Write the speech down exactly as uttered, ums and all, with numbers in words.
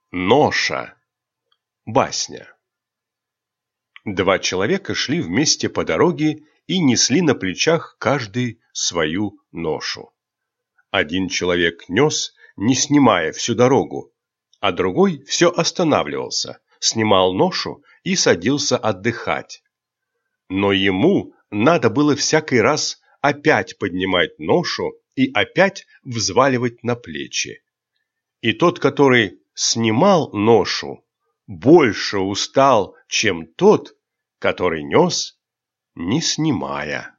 Ноша. Басня. Два человека шли вместе по дороге и несли на плечах каждый свою ношу. Один человек нес, не снимая всю дорогу, а другой все останавливался, снимал ношу и садился отдыхать. Но ему надо было всякий раз опять поднимать ношу и опять взваливать на плечи. И тот, который снимал ношу, больше устал, чем тот, который нес, не снимая.